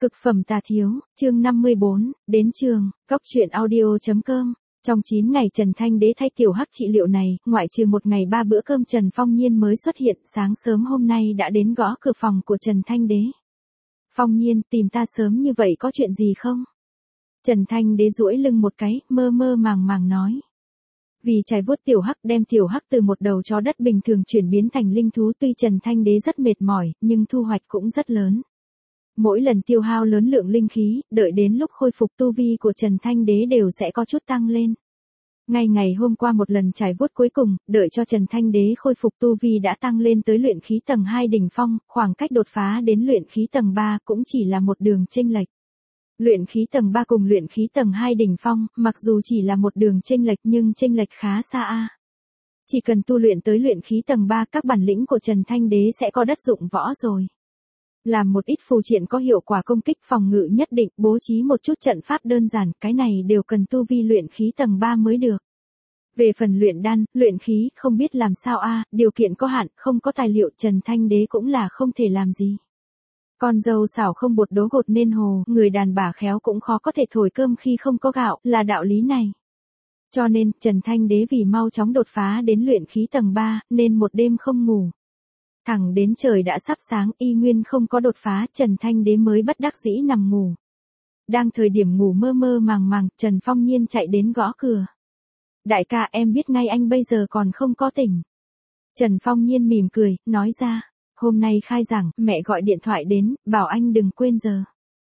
Cực phẩm tà thiếu, chương 54, đến trường, Cóc truyện audio.com. Trong 9 ngày Trần Thanh Đế thay Tiểu Hắc trị liệu này, ngoại trừ một ngày 3 bữa cơm Trần Phong Nhiên mới xuất hiện, sáng sớm hôm nay đã đến gõ cửa phòng của Trần Thanh Đế. Phong Nhiên, tìm ta sớm như vậy có chuyện gì không? Trần Thanh Đế duỗi lưng một cái, mơ mơ màng màng nói. Vì trải vuốt Tiểu Hắc đem Tiểu Hắc từ một đầu chó đất bình thường chuyển biến thành linh thú, tuy Trần Thanh Đế rất mệt mỏi, nhưng thu hoạch cũng rất lớn. Mỗi lần tiêu hao lớn lượng linh khí, đợi đến lúc khôi phục tu vi của Trần Thanh Đế đều sẽ có chút tăng lên. Ngay ngày hôm qua một lần trải vuốt cuối cùng, đợi cho Trần Thanh Đế khôi phục tu vi đã tăng lên tới luyện khí tầng 2 đỉnh phong, khoảng cách đột phá đến luyện khí tầng 3 cũng chỉ là một đường chênh lệch. Luyện khí tầng 3 cùng luyện khí tầng 2 đỉnh phong, mặc dù chỉ là một đường chênh lệch nhưng chênh lệch khá xa a. Chỉ cần tu luyện tới luyện khí tầng 3, các bản lĩnh của Trần Thanh Đế sẽ có đất dụng võ rồi. Làm một ít phù triện có hiệu quả công kích phòng ngự nhất định, bố trí một chút trận pháp đơn giản, cái này đều cần tu vi luyện khí tầng 3 mới được. Về phần luyện đan, luyện khí, không biết làm sao a, điều kiện có hạn, không có tài liệu, Trần Thanh Đế cũng là không thể làm gì. Con dâu xảo không bột đố gột nên hồ, người đàn bà khéo cũng khó có thể thổi cơm khi không có gạo, là đạo lý này. Cho nên, Trần Thanh Đế vì mau chóng đột phá đến luyện khí tầng 3, nên một đêm không ngủ. Thẳng đến trời đã sắp sáng, y nguyên không có đột phá, Trần Thanh Đế mới bất đắc dĩ nằm ngủ. Đang thời điểm ngủ mơ mơ màng màng, Trần Phong Nhiên chạy đến gõ cửa. Đại ca, em biết ngay anh bây giờ còn không có tỉnh. Trần Phong Nhiên mỉm cười, nói ra, hôm nay khai giảng, mẹ gọi điện thoại đến, bảo anh đừng quên giờ.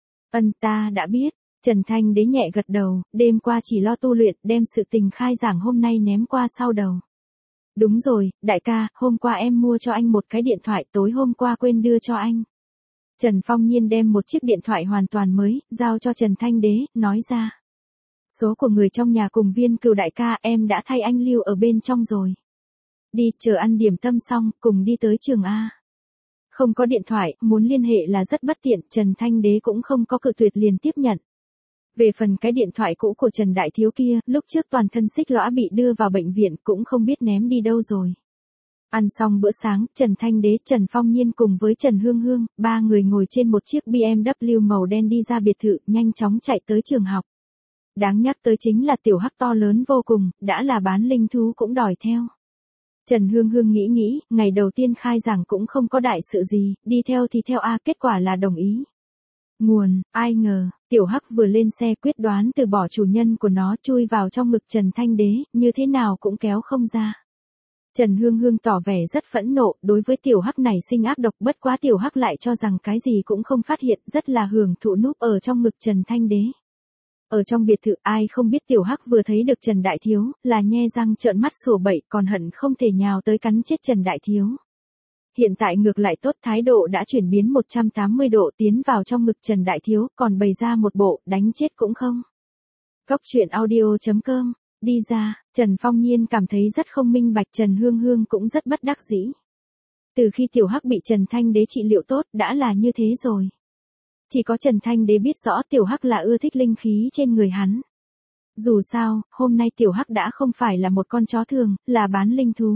Ta đã biết. Trần Thanh Đế nhẹ gật đầu, đêm qua chỉ lo tu luyện, đem sự tình khai giảng hôm nay ném qua sau đầu. Đúng rồi, đại ca, hôm qua em mua cho anh một cái điện thoại, tối hôm qua quên đưa cho anh. Trần Phong Nhiên đem một chiếc điện thoại hoàn toàn mới, giao cho Trần Thanh Đế, nói ra. Số của người trong nhà cùng Viên Cừu đại ca, em đã thay anh lưu ở bên trong rồi. Đi, chờ ăn điểm tâm xong, cùng đi tới trường A. Không có điện thoại, muốn liên hệ là rất bất tiện, Trần Thanh Đế cũng không có cự tuyệt liền tiếp nhận. Về phần cái điện thoại cũ của Trần Đại Thiếu kia, lúc trước toàn thân xích lõa bị đưa vào bệnh viện cũng không biết ném đi đâu rồi. Ăn xong bữa sáng, Trần Thanh Đế, Trần Phong Nhiên cùng với Trần Hương Hương, ba người ngồi trên một chiếc BMW màu đen đi ra biệt thự, nhanh chóng chạy tới trường học. Đáng nhắc tới chính là Tiểu Hắc to lớn vô cùng, đã là bán linh thú cũng đòi theo. Trần Hương Hương nghĩ, ngày đầu tiên khai giảng cũng không có đại sự gì, đi theo thì theo a, kết quả là đồng ý. Nguồn, ai ngờ, Tiểu Hắc vừa lên xe quyết đoán từ bỏ chủ nhân của nó, chui vào trong ngực Trần Thanh Đế, như thế nào cũng kéo không ra. Trần Hương Hương tỏ vẻ rất phẫn nộ, đối với Tiểu Hắc này sinh ác độc, bất quá Tiểu Hắc lại cho rằng cái gì cũng không phát hiện, rất là hưởng thụ núp ở trong ngực Trần Thanh Đế. Ở trong biệt thự, ai không biết Tiểu Hắc vừa thấy được Trần Đại Thiếu, là nhe răng trợn mắt sủa bậy, còn hận không thể nhào tới cắn chết Trần Đại Thiếu. Hiện tại ngược lại tốt, thái độ đã chuyển biến 180 độ, tiến vào trong ngực Trần Đại Thiếu, còn bày ra một bộ, đánh chết cũng không. Cóc truyện audio.com, đi ra, Trần Phong Nhiên cảm thấy rất không minh bạch, Trần Hương Hương cũng rất bất đắc dĩ. Từ khi Tiểu Hắc bị Trần Thanh Đế trị liệu tốt, đã là như thế rồi. Chỉ có Trần Thanh Đế biết rõ Tiểu Hắc là ưa thích linh khí trên người hắn. Dù sao, hôm nay Tiểu Hắc đã không phải là một con chó thường, là bán linh thú.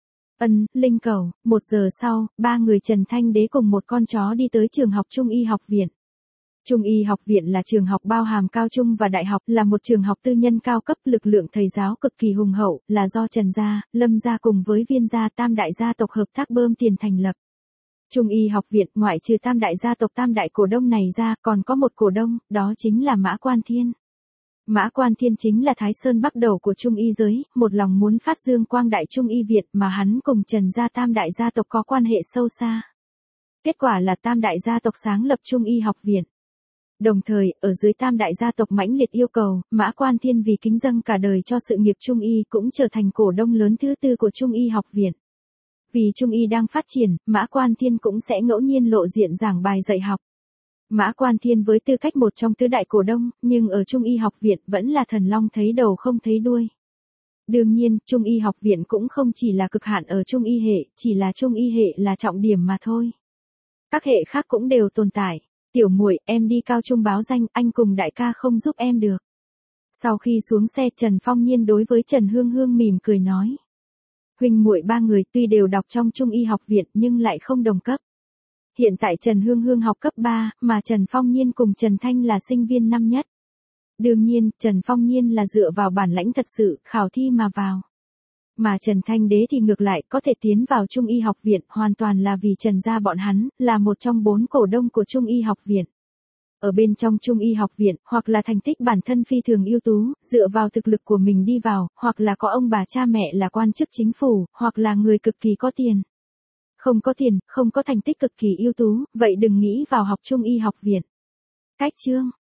Linh cầu, 1 giờ sau, ba người Trần Thanh Đế cùng một con chó đi tới trường học Trung Y học viện. Trung Y học viện là trường học bao hàm cao trung và đại học, là một trường học tư nhân cao cấp, lực lượng thầy giáo cực kỳ hùng hậu, là do Trần gia, Lâm gia cùng với Viên gia, tam đại gia tộc hợp tác bơm tiền thành lập. Trung Y học viện, ngoại trừ tam đại gia tộc tam đại cổ đông này ra, còn có một cổ đông, đó chính là Mã Quan Thiên. Mã Quan Thiên chính là Thái Sơn bắt đầu của Trung Y giới, một lòng muốn phát dương quang đại Trung Y Việt, mà hắn cùng Trần gia tam đại gia tộc có quan hệ sâu xa. Kết quả là tam đại gia tộc sáng lập Trung Y học viện. Đồng thời, ở dưới tam đại gia tộc mãnh liệt yêu cầu, Mã Quan Thiên vì kính dâng cả đời cho sự nghiệp Trung Y cũng trở thành cổ đông lớn thứ tư của Trung Y học viện. Vì Trung Y đang phát triển, Mã Quan Thiên cũng sẽ ngẫu nhiên lộ diện giảng bài dạy học. Mã Quan Thiên với tư cách một trong tứ đại cổ đông, nhưng ở Trung Y học viện vẫn là thần long thấy đầu không thấy đuôi. Đương nhiên, Trung Y học viện cũng không chỉ là cực hạn ở Trung Y hệ, chỉ là Trung Y hệ là trọng điểm mà thôi. Các hệ khác cũng đều tồn tại. Tiểu muội, em đi cao trung báo danh, anh cùng đại ca không giúp em được. Sau khi xuống xe, Trần Phong Nhiên đối với Trần Hương Hương mỉm cười nói. Huynh muội ba người tuy đều đọc trong Trung Y học viện nhưng lại không đồng cấp. Hiện tại Trần Hương Hương học cấp 3, mà Trần Phong Nhiên cùng Trần Thanh là sinh viên năm nhất. Đương nhiên, Trần Phong Nhiên là dựa vào bản lãnh thật sự, khảo thi mà vào. Mà Trần Thanh Đế thì ngược lại có thể tiến vào Trung y học viện hoàn toàn là vì Trần gia bọn hắn, là một trong 4 cổ đông của Trung y học viện. Ở bên trong Trung y học viện, hoặc là thành tích bản thân phi thường ưu tú, dựa vào thực lực của mình đi vào, hoặc là có ông bà cha mẹ là quan chức chính phủ, hoặc là người cực kỳ có tiền. Không có tiền, không có thành tích cực kỳ ưu tú, vậy đừng nghĩ vào học Trung y học viện. Cách chương